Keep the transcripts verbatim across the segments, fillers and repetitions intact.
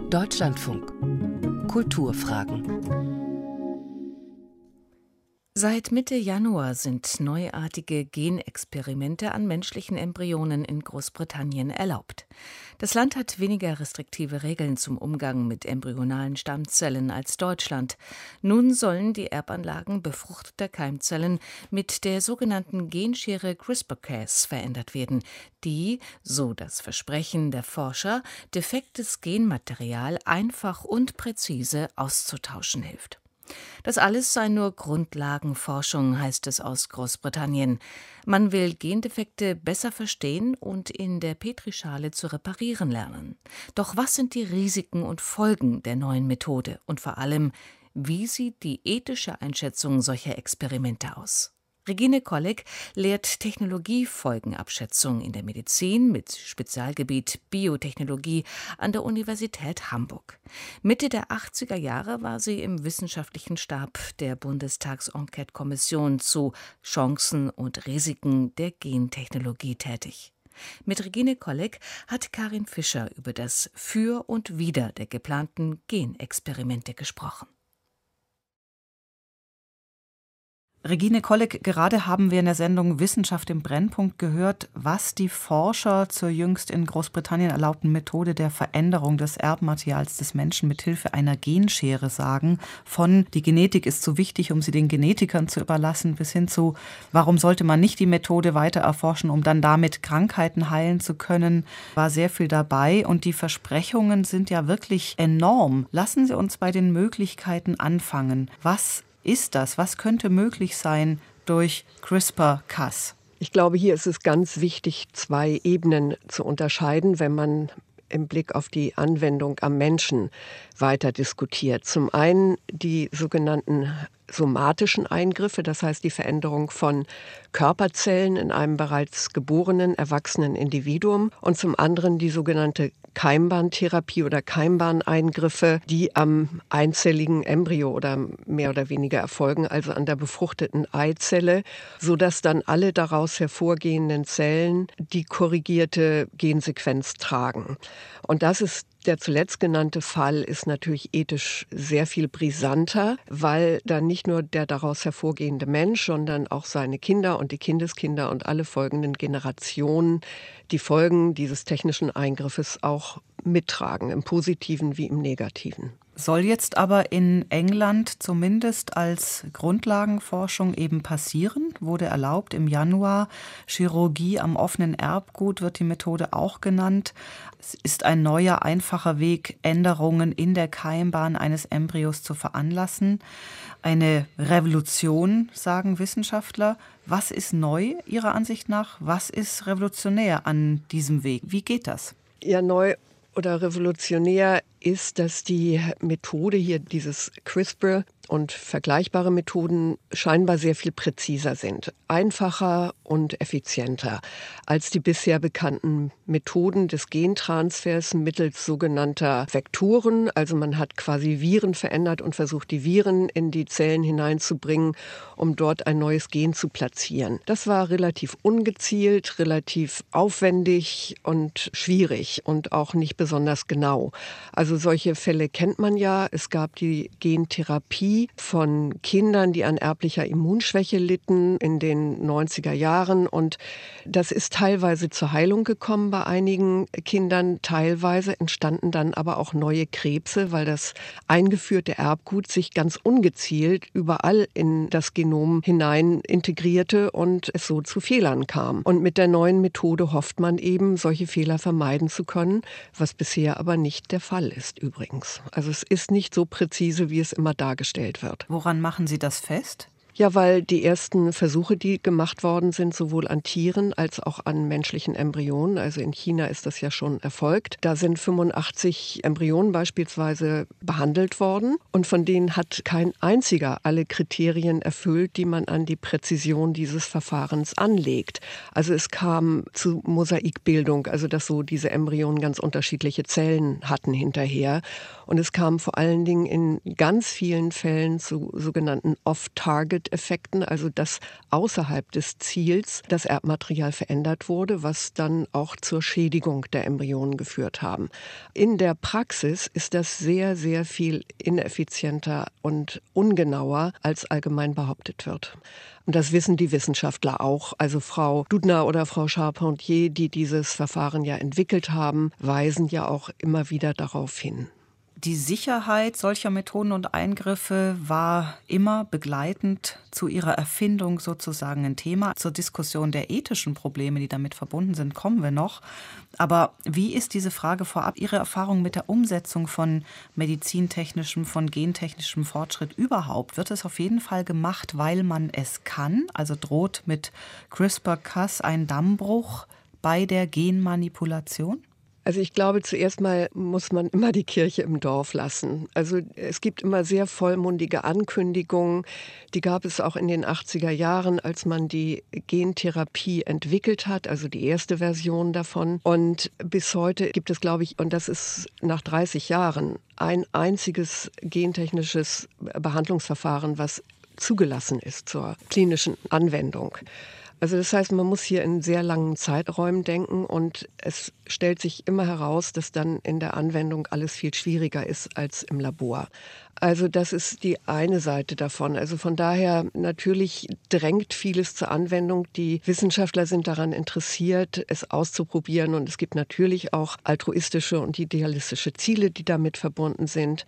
Deutschlandfunk. Kulturfragen. Seit Mitte Januar sind neuartige Genexperimente an menschlichen Embryonen in Großbritannien erlaubt. Das Land hat weniger restriktive Regeln zum Umgang mit embryonalen Stammzellen als Deutschland. Nun sollen die Erbanlagen befruchteter Keimzellen mit der sogenannten Genschere CRISPR-Cas verändert werden, die, so das Versprechen der Forscher, defektes Genmaterial einfach und präzise auszutauschen hilft. Das alles sei nur Grundlagenforschung, heißt es aus Großbritannien. Man will Gendefekte besser verstehen und in der Petrischale zu reparieren lernen. Doch was sind die Risiken und Folgen der neuen Methode? Und vor allem, wie sieht die ethische Einschätzung solcher Experimente aus? Regine Kolleg lehrt Technologiefolgenabschätzung in der Medizin mit Spezialgebiet Biotechnologie an der Universität Hamburg. Mitte der achtziger Jahre war sie im wissenschaftlichen Stab der Bundestags-Enquete-Kommission zu Chancen und Risiken der Gentechnologie tätig. Mit Regine Kolleg hat Karin Fischer über das Für und Wider der geplanten Genexperimente gesprochen. Regine Kolleg, gerade haben wir in der Sendung Wissenschaft im Brennpunkt gehört, was die Forscher zur jüngst in Großbritannien erlaubten Methode der Veränderung des Erbmaterials des Menschen mithilfe einer Genschere sagen. Von die Genetik ist zu wichtig, um sie den Genetikern zu überlassen, bis hin zu, warum sollte man nicht die Methode weiter erforschen, um dann damit Krankheiten heilen zu können, war sehr viel dabei. Und die Versprechungen sind ja wirklich enorm. Lassen Sie uns bei den Möglichkeiten anfangen. Was ist das? Was könnte möglich sein durch CRISPR-Cas? Ich glaube, hier ist es ganz wichtig, zwei Ebenen zu unterscheiden, wenn man im Blick auf die Anwendung am Menschen weiter diskutiert. Zum einen die sogenannten somatischen Eingriffe, das heißt die Veränderung von Körperzellen in einem bereits geborenen, erwachsenen Individuum, und zum anderen die sogenannte Keimbahntherapie oder Keimbahneingriffe, die am einzelligen Embryo oder mehr oder weniger erfolgen, also an der befruchteten Eizelle, sodass dann alle daraus hervorgehenden Zellen die korrigierte Gensequenz tragen. Und das ist Der zuletzt genannte Fall ist natürlich ethisch sehr viel brisanter, weil dann nicht nur der daraus hervorgehende Mensch, sondern auch seine Kinder und die Kindeskinder und alle folgenden Generationen die Folgen dieses technischen Eingriffes auch mittragen, im Positiven wie im Negativen. Soll jetzt aber in England zumindest als Grundlagenforschung eben passieren, wurde erlaubt im Januar. Chirurgie am offenen Erbgut wird die Methode auch genannt. Es ist ein neuer, einfacher Weg, Änderungen in der Keimbahn eines Embryos zu veranlassen. Eine Revolution, sagen Wissenschaftler. Was ist neu Ihrer Ansicht nach? Was ist revolutionär an diesem Weg? Wie geht das? Ja, neu oder revolutionär ist, dass die Methode hier, dieses CRISPR und vergleichbare Methoden, scheinbar sehr viel präziser sind, einfacher und effizienter als die bisher bekannten Methoden des Gentransfers mittels sogenannter Vektoren. Also man hat quasi Viren verändert und versucht, die Viren in die Zellen hineinzubringen, um dort ein neues Gen zu platzieren. Das war relativ ungezielt, relativ aufwendig und schwierig und auch nicht besonders genau. Also solche Fälle kennt man ja. Es gab die Gentherapie von Kindern, die an erblicher Immunschwäche litten in den neunziger Jahren. Und das ist teilweise zur Heilung gekommen bei einigen Kindern. Teilweise entstanden dann aber auch neue Krebse, weil das eingeführte Erbgut sich ganz ungezielt überall in das Genom hinein integrierte und es so zu Fehlern kam. Und mit der neuen Methode hofft man eben, solche Fehler vermeiden zu können, was bisher aber nicht der Fall ist übrigens. Also es ist nicht so präzise, wie es immer dargestellt wird. Woran machen Sie das fest? Ja, weil die ersten Versuche, die gemacht worden sind, sowohl an Tieren als auch an menschlichen Embryonen, also in China ist das ja schon erfolgt, da sind fünfundachtzig Embryonen beispielsweise behandelt worden und von denen hat kein einziger alle Kriterien erfüllt, die man an die Präzision dieses Verfahrens anlegt. Also es kam zu Mosaikbildung, also dass so diese Embryonen ganz unterschiedliche Zellen hatten hinterher. Und es kam vor allen Dingen in ganz vielen Fällen zu sogenannten Off-Target-Effekten, also dass außerhalb des Ziels das Erbmaterial verändert wurde, was dann auch zur Schädigung der Embryonen geführt haben. In der Praxis ist das sehr, sehr viel ineffizienter und ungenauer, als allgemein behauptet wird. Und das wissen die Wissenschaftler auch. Also Frau Doudna oder Frau Charpentier, die dieses Verfahren ja entwickelt haben, weisen ja auch immer wieder darauf hin. Die Sicherheit solcher Methoden und Eingriffe war immer begleitend zu ihrer Erfindung sozusagen ein Thema. Zur Diskussion der ethischen Probleme, die damit verbunden sind, kommen wir noch. Aber wie ist diese Frage vorab Ihre Erfahrung mit der Umsetzung von medizintechnischem, von gentechnischem Fortschritt überhaupt? Wird es auf jeden Fall gemacht, weil man es kann? Also droht mit CRISPR-Cas ein Dammbruch bei der Genmanipulation? Also ich glaube, zuerst mal muss man immer die Kirche im Dorf lassen. Also es gibt immer sehr vollmundige Ankündigungen. Die gab es auch in den achtziger Jahren, als man die Gentherapie entwickelt hat, also die erste Version davon. Und bis heute gibt es, glaube ich, und das ist nach dreißig Jahren, ein einziges gentechnisches Behandlungsverfahren, was zugelassen ist zur klinischen Anwendung. Also das heißt, man muss hier in sehr langen Zeiträumen denken und es stellt sich immer heraus, dass dann in der Anwendung alles viel schwieriger ist als im Labor. Also das ist die eine Seite davon. Also von daher natürlich drängt vieles zur Anwendung. Die Wissenschaftler sind daran interessiert, es auszuprobieren und es gibt natürlich auch altruistische und idealistische Ziele, die damit verbunden sind.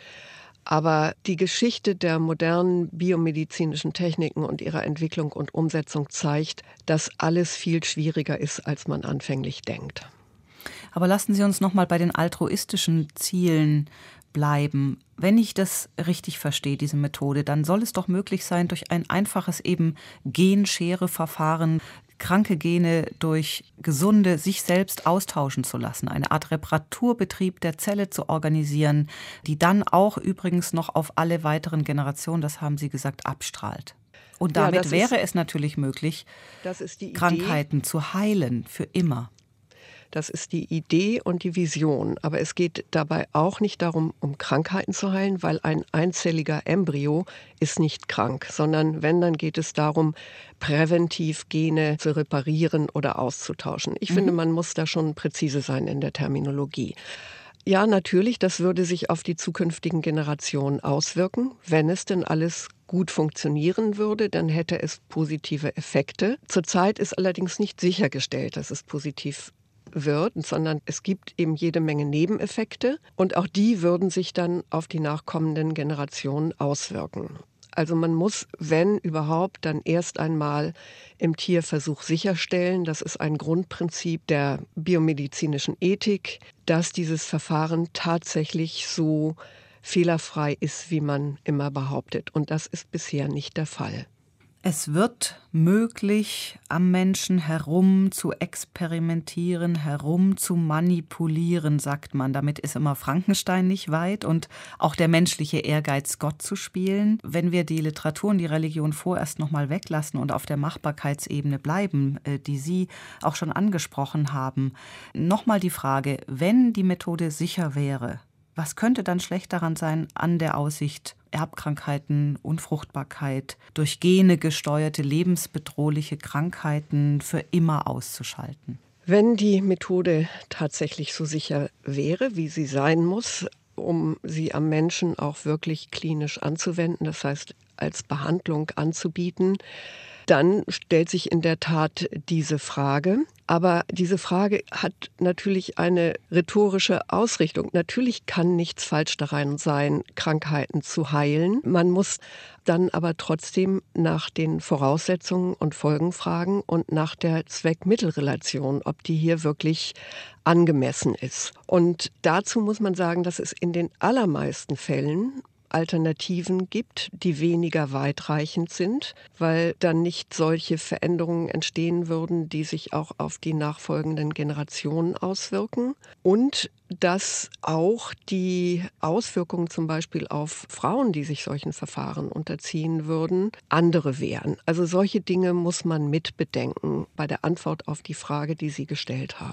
Aber die Geschichte der modernen biomedizinischen Techniken und ihrer Entwicklung und Umsetzung zeigt, dass alles viel schwieriger ist, als man anfänglich denkt. Aber lassen Sie uns noch mal bei den altruistischen Zielen bleiben. Wenn ich das richtig verstehe, diese Methode, dann soll es doch möglich sein, durch ein einfaches eben Genschereverfahren kranke Gene durch gesunde sich selbst austauschen zu lassen, eine Art Reparaturbetrieb der Zelle zu organisieren, die dann auch übrigens noch auf alle weiteren Generationen, das haben Sie gesagt, abstrahlt. Und damit ja, wäre ist, es natürlich möglich, das ist die Idee, Krankheiten zu heilen für immer. Das ist die Idee und die Vision. Aber es geht dabei auch nicht darum, um Krankheiten zu heilen, weil ein einzelliger Embryo ist nicht krank, sondern wenn, dann geht es darum, präventiv Gene zu reparieren oder auszutauschen. Ich mhm. finde, man muss da schon präzise sein in der Terminologie. Ja, natürlich, das würde sich auf die zukünftigen Generationen auswirken. Wenn es denn alles gut funktionieren würde, dann hätte es positive Effekte. Zurzeit ist allerdings nicht sichergestellt, dass es positiv wird, sondern es gibt eben jede Menge Nebeneffekte und auch die würden sich dann auf die nachkommenden Generationen auswirken. Also man muss, wenn überhaupt, dann erst einmal im Tierversuch sicherstellen, das ist ein Grundprinzip der biomedizinischen Ethik, dass dieses Verfahren tatsächlich so fehlerfrei ist, wie man immer behauptet. Und das ist bisher nicht der Fall. Es wird möglich, am Menschen herum zu experimentieren, herum zu manipulieren, sagt man. Damit ist immer Frankenstein nicht weit und auch der menschliche Ehrgeiz, Gott zu spielen. Wenn wir die Literatur und die Religion vorerst noch mal weglassen und auf der Machbarkeitsebene bleiben, die Sie auch schon angesprochen haben, noch mal die Frage, wenn die Methode sicher wäre, was könnte dann schlecht daran sein an der Aussicht, Erbkrankheiten, Unfruchtbarkeit, durch Gene gesteuerte lebensbedrohliche Krankheiten für immer auszuschalten? Wenn die Methode tatsächlich so sicher wäre, wie sie sein muss, um sie am Menschen auch wirklich klinisch anzuwenden, das heißt als Behandlung anzubieten, dann stellt sich in der Tat diese Frage. Aber diese Frage hat natürlich eine rhetorische Ausrichtung. Natürlich kann nichts falsch daran sein, Krankheiten zu heilen. Man muss dann aber trotzdem nach den Voraussetzungen und Folgen fragen und nach der Zweck-Mittel-Relation, ob die hier wirklich angemessen ist. Und dazu muss man sagen, dass es in den allermeisten Fällen Alternativen gibt, die weniger weitreichend sind, weil dann nicht solche Veränderungen entstehen würden, die sich auch auf die nachfolgenden Generationen auswirken. Und dass auch die Auswirkungen zum Beispiel auf Frauen, die sich solchen Verfahren unterziehen würden, andere wären. Also solche Dinge muss man mit bedenken bei der Antwort auf die Frage, die Sie gestellt haben.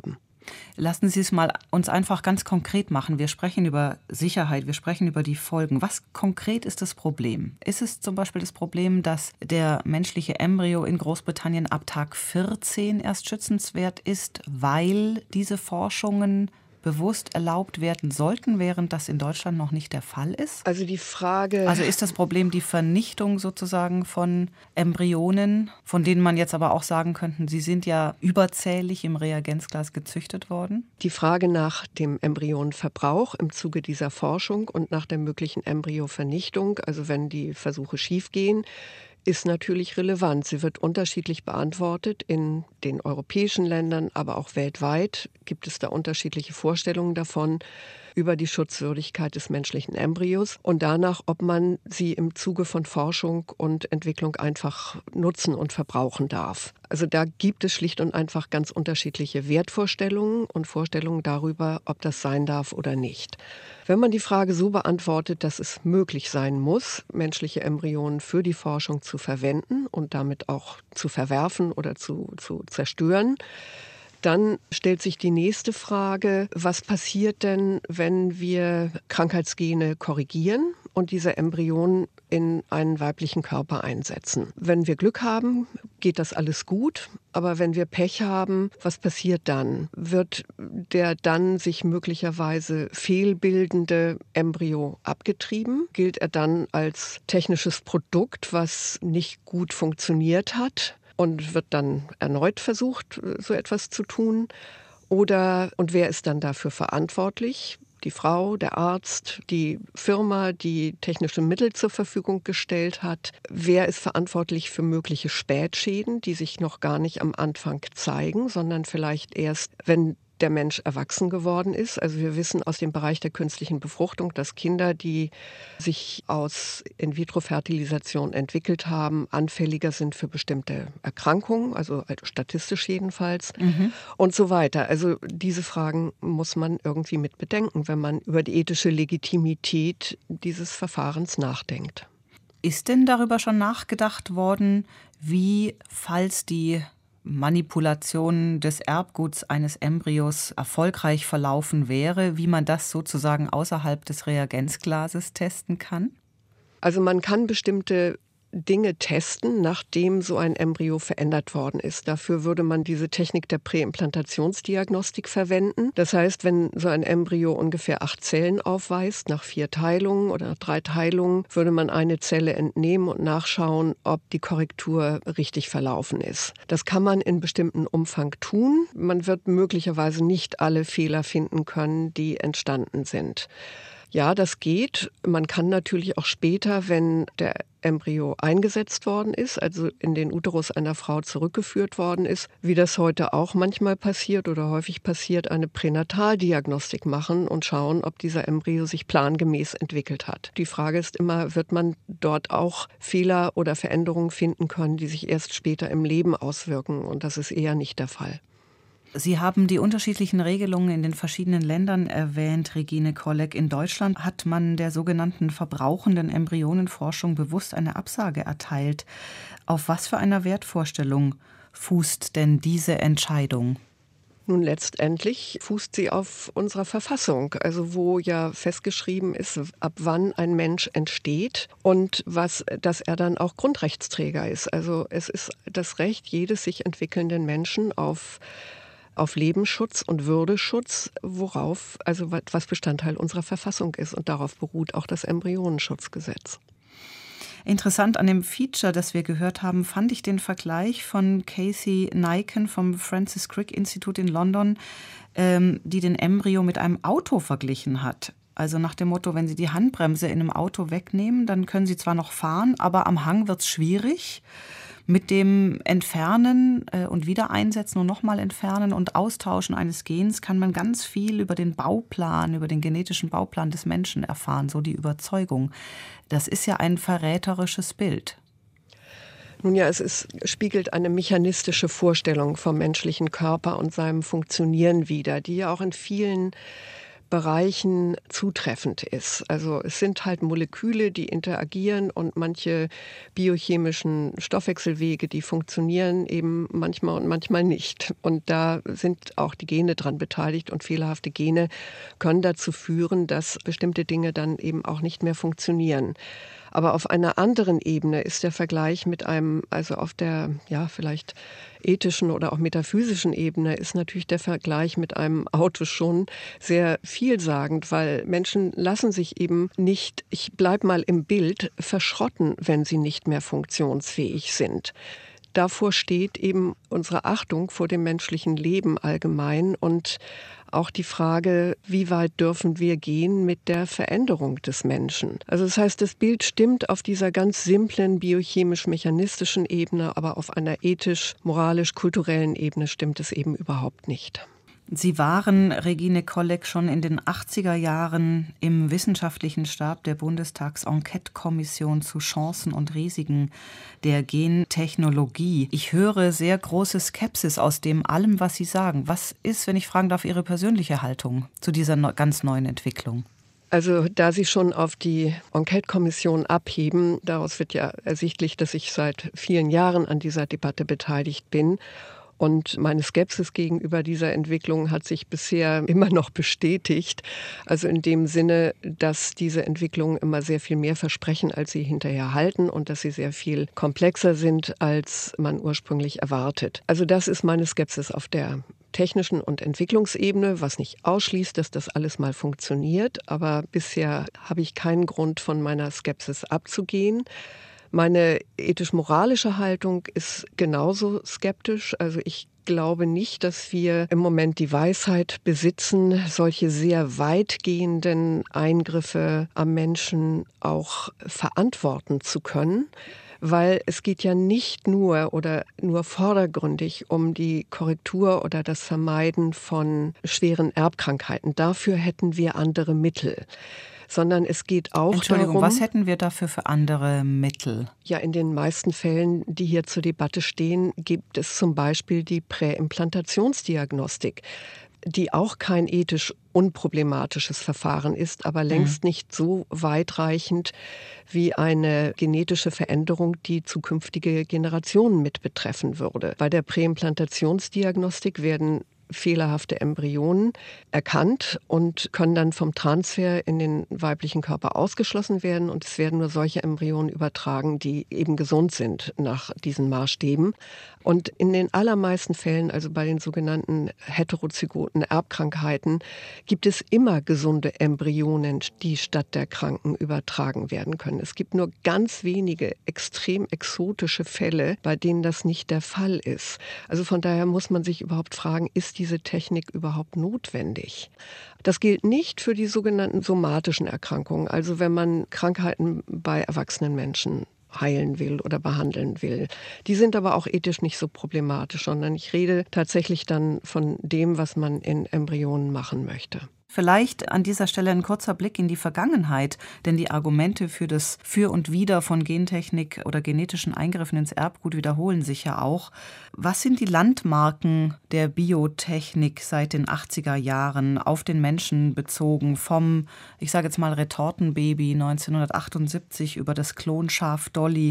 Lassen Sie es mal uns einfach ganz konkret machen. Wir sprechen über Sicherheit, wir sprechen über die Folgen. Was konkret ist das Problem? Ist es zum Beispiel das Problem, dass der menschliche Embryo in Großbritannien ab Tag vierzehn erst schützenswert ist, weil diese Forschungen bewusst erlaubt werden sollten, während das in Deutschland noch nicht der Fall ist? Also die Frage... Also ist das Problem die Vernichtung sozusagen von Embryonen, von denen man jetzt aber auch sagen könnte, sie sind ja überzählig im Reagenzglas gezüchtet worden? Die Frage nach dem Embryonenverbrauch im Zuge dieser Forschung und nach der möglichen Embryovernichtung, also wenn die Versuche schiefgehen, ist natürlich relevant. Sie wird unterschiedlich beantwortet. In den europäischen Ländern, aber auch weltweit gibt es da unterschiedliche Vorstellungen davon über die Schutzwürdigkeit des menschlichen Embryos und danach, ob man sie im Zuge von Forschung und Entwicklung einfach nutzen und verbrauchen darf. Also da gibt es schlicht und einfach ganz unterschiedliche Wertvorstellungen und Vorstellungen darüber, ob das sein darf oder nicht. Wenn man die Frage so beantwortet, dass es möglich sein muss, menschliche Embryonen für die Forschung zu verwenden und damit auch zu verwerfen oder zu, zu zerstören, dann stellt sich die nächste Frage, was passiert denn, wenn wir Krankheitsgene korrigieren und diese Embryonen in einen weiblichen Körper einsetzen? Wenn wir Glück haben, geht das alles gut, aber wenn wir Pech haben, was passiert dann? Wird der dann sich möglicherweise fehlbildende Embryo abgetrieben? Gilt er dann als technisches Produkt, was nicht gut funktioniert hat? Und wird dann erneut versucht, so etwas zu tun? Oder, und wer ist dann dafür verantwortlich? Die Frau, der Arzt, die Firma, die technische Mittel zur Verfügung gestellt hat? Wer ist verantwortlich für mögliche Spätschäden, die sich noch gar nicht am Anfang zeigen, sondern vielleicht erst, wenn der Mensch erwachsen geworden ist? Also wir wissen aus dem Bereich der künstlichen Befruchtung, dass Kinder, die sich aus In-vitro-Fertilisation entwickelt haben, anfälliger sind für bestimmte Erkrankungen, also statistisch jedenfalls, mhm. und so weiter. Also diese Fragen muss man irgendwie mit bedenken, wenn man über die ethische Legitimität dieses Verfahrens nachdenkt. Ist denn darüber schon nachgedacht worden, wie, falls die Manipulation des Erbguts eines Embryos erfolgreich verlaufen wäre, wie man das sozusagen außerhalb des Reagenzglases testen kann? Also man kann bestimmte Dinge testen, nachdem so ein Embryo verändert worden ist. Dafür würde man diese Technik der Präimplantationsdiagnostik verwenden. Das heißt, wenn so ein Embryo ungefähr acht Zellen aufweist, nach vier Teilungen oder nach drei Teilungen, würde man eine Zelle entnehmen und nachschauen, ob die Korrektur richtig verlaufen ist. Das kann man in bestimmten Umfang tun. Man wird möglicherweise nicht alle Fehler finden können, die entstanden sind. Ja, das geht. Man kann natürlich auch später, wenn der Embryo eingesetzt worden ist, also in den Uterus einer Frau zurückgeführt worden ist, wie das heute auch manchmal passiert oder häufig passiert, eine Pränataldiagnostik machen und schauen, ob dieser Embryo sich plangemäß entwickelt hat. Die Frage ist immer, wird man dort auch Fehler oder Veränderungen finden können, die sich erst später im Leben auswirken? Und das ist eher nicht der Fall. Sie haben die unterschiedlichen Regelungen in den verschiedenen Ländern erwähnt, Regine Kollek. In Deutschland hat man der sogenannten verbrauchenden Embryonenforschung bewusst eine Absage erteilt. Auf was für einer Wertvorstellung fußt denn diese Entscheidung? Nun, letztendlich fußt sie auf unserer Verfassung, also wo ja festgeschrieben ist, ab wann ein Mensch entsteht und was, dass er dann auch Grundrechtsträger ist. Also es ist das Recht jedes sich entwickelnden Menschen auf auf Lebensschutz und Würdeschutz, worauf, also was Bestandteil unserer Verfassung ist. Und darauf beruht auch das Embryonenschutzgesetz. Interessant an dem Feature, das wir gehört haben, fand ich den Vergleich von Casey Niken vom Francis Crick Institut in London, ähm, die den Embryo mit einem Auto verglichen hat. Also nach dem Motto, wenn Sie die Handbremse in einem Auto wegnehmen, dann können Sie zwar noch fahren, aber am Hang wird es schwierig. Mit dem Entfernen und Wiedereinsetzen und nochmal Entfernen und Austauschen eines Gens kann man ganz viel über den Bauplan, über den genetischen Bauplan des Menschen erfahren, so die Überzeugung. Das ist ja ein verräterisches Bild. Nun ja, es ist, spiegelt eine mechanistische Vorstellung vom menschlichen Körper und seinem Funktionieren wider, die ja auch in vielen Bereichen zutreffend ist. Also es sind halt Moleküle, die interagieren und manche biochemischen Stoffwechselwege, die funktionieren eben manchmal und manchmal nicht. Und da sind auch die Gene dran beteiligt und fehlerhafte Gene können dazu führen, dass bestimmte Dinge dann eben auch nicht mehr funktionieren. Aber auf einer anderen Ebene ist der Vergleich mit einem, also auf der, ja, vielleicht ethischen oder auch metaphysischen Ebene, ist natürlich der Vergleich mit einem Auto schon sehr vielsagend, weil Menschen lassen sich eben nicht, ich bleib mal im Bild, verschrotten, wenn sie nicht mehr funktionsfähig sind. Davor steht eben unsere Achtung vor dem menschlichen Leben allgemein und auch die Frage, wie weit dürfen wir gehen mit der Veränderung des Menschen. Also das heißt, das Bild stimmt auf dieser ganz simplen biochemisch-mechanistischen Ebene, aber auf einer ethisch-moralisch-kulturellen Ebene stimmt es eben überhaupt nicht. Sie waren, Regine Kollek, schon in den achtziger Jahren im wissenschaftlichen Stab der Bundestags-Enquete-Kommission zu Chancen und Risiken der Gentechnologie. Ich höre sehr große Skepsis aus dem allem, was Sie sagen. Was ist, wenn ich fragen darf, Ihre persönliche Haltung zu dieser ganz neuen Entwicklung? Also da Sie schon auf die Enquete-Kommission abheben, daraus wird ja ersichtlich, dass ich seit vielen Jahren an dieser Debatte beteiligt bin. Und meine Skepsis gegenüber dieser Entwicklung hat sich bisher immer noch bestätigt. Also in dem Sinne, dass diese Entwicklungen immer sehr viel mehr versprechen, als sie hinterher halten und dass sie sehr viel komplexer sind, als man ursprünglich erwartet. Also das ist meine Skepsis auf der technischen und Entwicklungsebene, was nicht ausschließt, dass das alles mal funktioniert. Aber bisher habe ich keinen Grund, von meiner Skepsis abzugehen. Meine ethisch-moralische Haltung ist genauso skeptisch. Also ich glaube nicht, dass wir im Moment die Weisheit besitzen, solche sehr weitgehenden Eingriffe am Menschen auch verantworten zu können. Weil es geht ja nicht nur oder nur vordergründig um die Korrektur oder das Vermeiden von schweren Erbkrankheiten. Dafür hätten wir andere Mittel. Sondern es geht auch Entschuldigung, darum, was hätten wir dafür für andere Mittel? Ja, in den meisten Fällen, die hier zur Debatte stehen, gibt es zum Beispiel die Präimplantationsdiagnostik, die auch kein ethisch unproblematisches Verfahren ist, aber längst mhm. nicht so weitreichend wie eine genetische Veränderung, die zukünftige Generationen mit betreffen würde. Bei der Präimplantationsdiagnostik werden fehlerhafte Embryonen erkannt und können dann vom Transfer in den weiblichen Körper ausgeschlossen werden. Und es werden nur solche Embryonen übertragen, die eben gesund sind nach diesen Maßstäben. Und in den allermeisten Fällen, also bei den sogenannten heterozygoten Erbkrankheiten, gibt es immer gesunde Embryonen, die statt der Kranken übertragen werden können. Es gibt nur ganz wenige extrem exotische Fälle, bei denen das nicht der Fall ist. Also von daher muss man sich überhaupt fragen, ist diese Technik überhaupt notwendig? Das gilt nicht für die sogenannten somatischen Erkrankungen, also wenn man Krankheiten bei erwachsenen Menschen heilen will oder behandeln will. Die sind aber auch ethisch nicht so problematisch, sondern ich rede tatsächlich dann von dem, was man in Embryonen machen möchte. Vielleicht an dieser Stelle ein kurzer Blick in die Vergangenheit, denn die Argumente für das Für und Wider von Gentechnik oder genetischen Eingriffen ins Erbgut wiederholen sich ja auch. Was sind die Landmarken der Biotechnik seit den achtziger Jahren auf den Menschen bezogen, vom, ich sage jetzt mal, Retortenbaby neunzehnhundertachtundsiebzig über das Klonschaf Dolly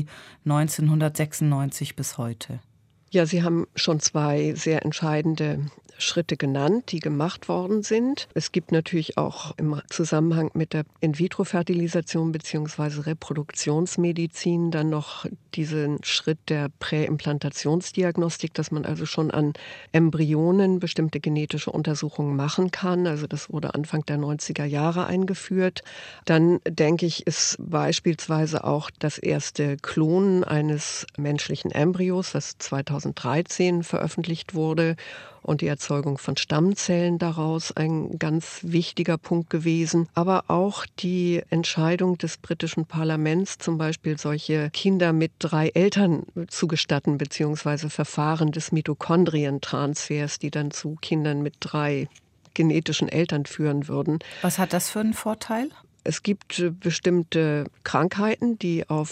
neunzehnhundertsechsundneunzig bis heute? Ja, Sie haben schon zwei sehr entscheidende Schritte genannt, die gemacht worden sind. Es gibt natürlich auch im Zusammenhang mit der In-vitro-Fertilisation bzw. Reproduktionsmedizin dann noch diesen Schritt der Präimplantationsdiagnostik, dass man also schon an Embryonen bestimmte genetische Untersuchungen machen kann. Also das wurde Anfang der neunziger Jahre eingeführt. Dann denke ich, ist beispielsweise auch das erste Klonen eines menschlichen Embryos, was zweitausenddreizehn veröffentlicht wurde, und die Erzeugung von Stammzellen daraus ein ganz wichtiger Punkt gewesen. Aber auch die Entscheidung des britischen Parlaments, zum Beispiel solche Kinder mit drei Eltern zu gestatten, beziehungsweise Verfahren des Mitochondrientransfers, die dann zu Kindern mit drei genetischen Eltern führen würden. Was hat das für einen Vorteil? Es gibt bestimmte Krankheiten, die auf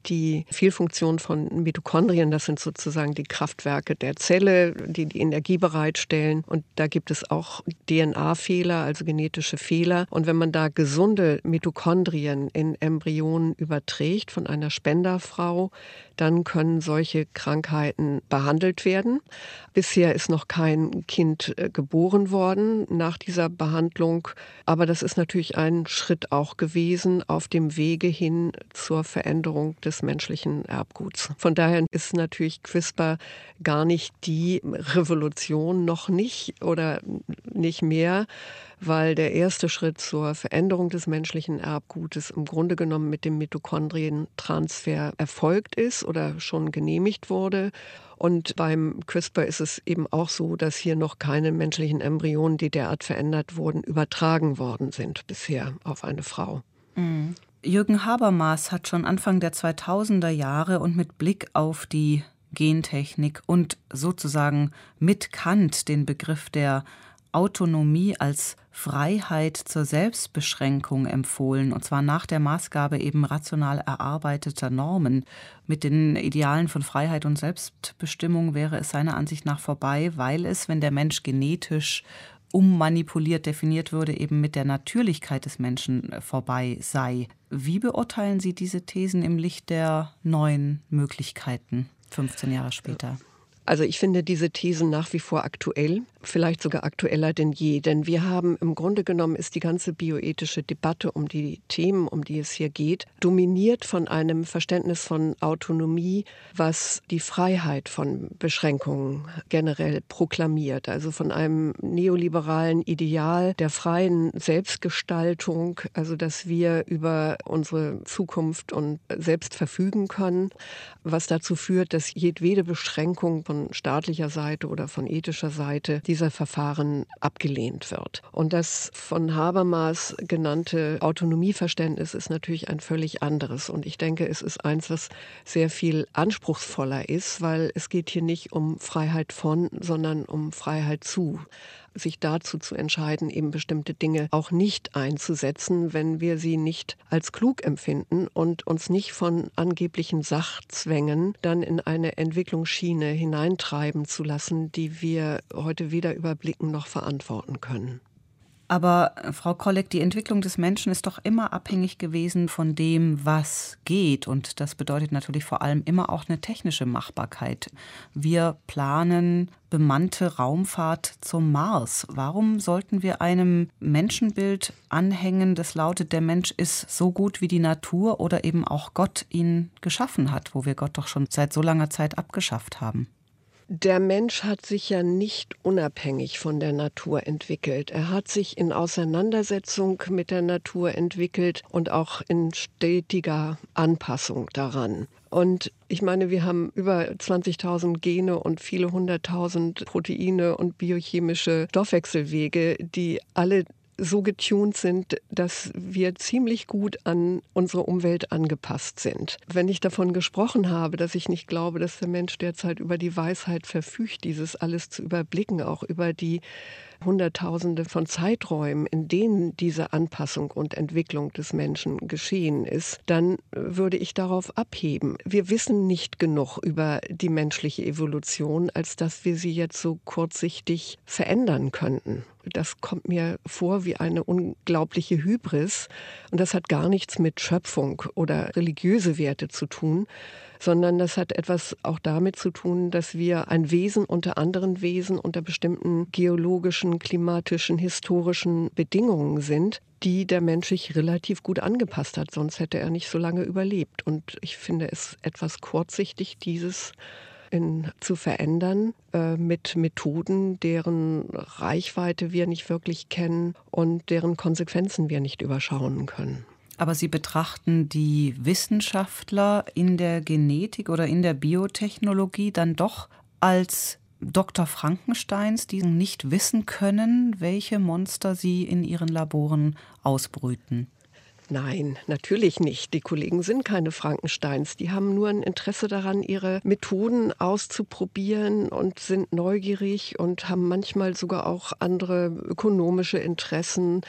die Fehlfunktion von Mitochondrien. Das sind sozusagen die Kraftwerke der Zelle, die die Energie bereitstellen. Und da gibt es auch D N A-Fehler, also genetische Fehler. Und wenn man da gesunde Mitochondrien in Embryonen überträgt von einer Spenderfrau, dann können solche Krankheiten behandelt werden. Bisher ist noch kein Kind geboren worden nach dieser Behandlung. Aber das ist natürlich ein Schritt auch gewesen auf dem Wege hin zur Veränderung des menschlichen Erbguts. Von daher ist natürlich CRISPR gar nicht die Revolution, noch nicht oder nicht mehr, weil der erste Schritt zur Veränderung des menschlichen Erbgutes im Grunde genommen mit dem Mitochondrientransfer erfolgt ist oder schon genehmigt wurde. Und beim CRISPR ist es eben auch so, dass hier noch keine menschlichen Embryonen, die derart verändert wurden, übertragen worden sind bisher auf eine Frau. Mhm. Jürgen Habermas hat schon Anfang der zweitausender Jahre und mit Blick auf die Gentechnik und sozusagen mit Kant den Begriff der Autonomie als Freiheit zur Selbstbeschränkung empfohlen, und zwar nach der Maßgabe eben rational erarbeiteter Normen. Mit den Idealen von Freiheit und Selbstbestimmung wäre es seiner Ansicht nach vorbei, weil es, wenn der Mensch genetisch ummanipuliert definiert würde, eben mit der Natürlichkeit des Menschen vorbei sei. Wie beurteilen Sie diese Thesen im Licht der neuen Möglichkeiten fünfzehn Jahre später? Also ich finde diese Thesen nach wie vor aktuell, vielleicht sogar aktueller denn je. Denn wir haben im Grunde genommen, ist die ganze bioethische Debatte um die Themen, um die es hier geht, dominiert von einem Verständnis von Autonomie, was die Freiheit von Beschränkungen generell proklamiert. Also von einem neoliberalen Ideal der freien Selbstgestaltung, also dass wir über unsere Zukunft und selbst verfügen können, was dazu führt, dass jedwede Beschränkung von staatlicher Seite oder von ethischer Seite dieser Verfahren abgelehnt wird. Und das von Habermas genannte Autonomieverständnis ist natürlich ein völlig anderes. Und ich denke, es ist eins, was sehr viel anspruchsvoller ist, weil es geht hier nicht um Freiheit von, sondern um Freiheit zu. Sich dazu zu entscheiden, eben bestimmte Dinge auch nicht einzusetzen, wenn wir sie nicht als klug empfinden und uns nicht von angeblichen Sachzwängen dann in eine Entwicklungsschiene hineintreiben zu lassen, die wir heute weder überblicken noch verantworten können. Aber Frau Kolleg, die Entwicklung des Menschen ist doch immer abhängig gewesen von dem, was geht. Und das bedeutet natürlich vor allem immer auch eine technische Machbarkeit. Wir planen bemannte Raumfahrt zum Mars. Warum sollten wir einem Menschenbild anhängen, das lautet, der Mensch ist so gut wie die Natur oder eben auch Gott ihn geschaffen hat, wo wir Gott doch schon seit so langer Zeit abgeschafft haben? Der Mensch hat sich ja nicht unabhängig von der Natur entwickelt. Er hat sich in Auseinandersetzung mit der Natur entwickelt und auch in stetiger Anpassung daran. Und ich meine, wir haben über zwanzigtausend Gene und viele hunderttausend Proteine und biochemische Stoffwechselwege, die alle so getunt sind, dass wir ziemlich gut an unsere Umwelt angepasst sind. Wenn ich davon gesprochen habe, dass ich nicht glaube, dass der Mensch derzeit über die Weisheit verfügt, dieses alles zu überblicken, auch über die Hunderttausende von Zeiträumen, in denen diese Anpassung und Entwicklung des Menschen geschehen ist, dann würde ich darauf abheben. Wir wissen nicht genug über die menschliche Evolution, als dass wir sie jetzt so kurzsichtig verändern könnten. Das kommt mir vor wie eine unglaubliche Hybris. Und das hat gar nichts mit Schöpfung oder religiöse Werte zu tun, sondern das hat etwas auch damit zu tun, dass wir ein Wesen unter anderen Wesen unter bestimmten geologischen, klimatischen, historischen Bedingungen sind, die der Mensch sich relativ gut angepasst hat. Sonst hätte er nicht so lange überlebt. Und ich finde es etwas kurzsichtig, dieses in, zu verändern äh, mit Methoden, deren Reichweite wir nicht wirklich kennen und deren Konsequenzen wir nicht überschauen können. Aber Sie betrachten die Wissenschaftler in der Genetik oder in der Biotechnologie dann doch als Doktor Frankensteins, die nicht wissen können, welche Monster sie in ihren Laboren ausbrüten? Nein, natürlich nicht. Die Kollegen sind keine Frankensteins. Die haben nur ein Interesse daran, ihre Methoden auszuprobieren und sind neugierig und haben manchmal sogar auch andere ökonomische Interessen.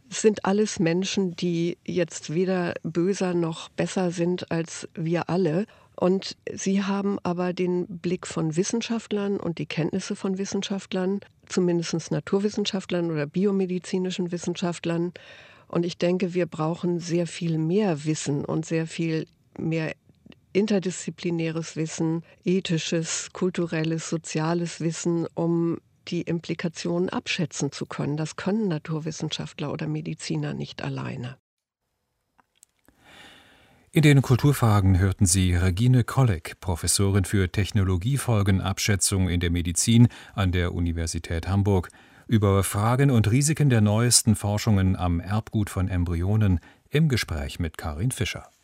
Es sind alles Menschen, die jetzt weder böser noch besser sind als wir alle. Und sie haben aber den Blick von Wissenschaftlern und die Kenntnisse von Wissenschaftlern, zumindest naturwissenschaftlern oder biomedizinischen Wissenschaftlern. Und ich denke, wir brauchen sehr viel mehr Wissen und sehr viel mehr interdisziplinäres Wissen, ethisches, kulturelles, soziales Wissen, um die Implikationen abschätzen zu können. Das können Naturwissenschaftler oder Mediziner nicht alleine. In den Kulturfragen hörten Sie Regine Kolleg, Professorin für Technologiefolgenabschätzung in der Medizin an der Universität Hamburg, über Fragen und Risiken der neuesten Forschungen am Erbgut von Embryonen im Gespräch mit Karin Fischer.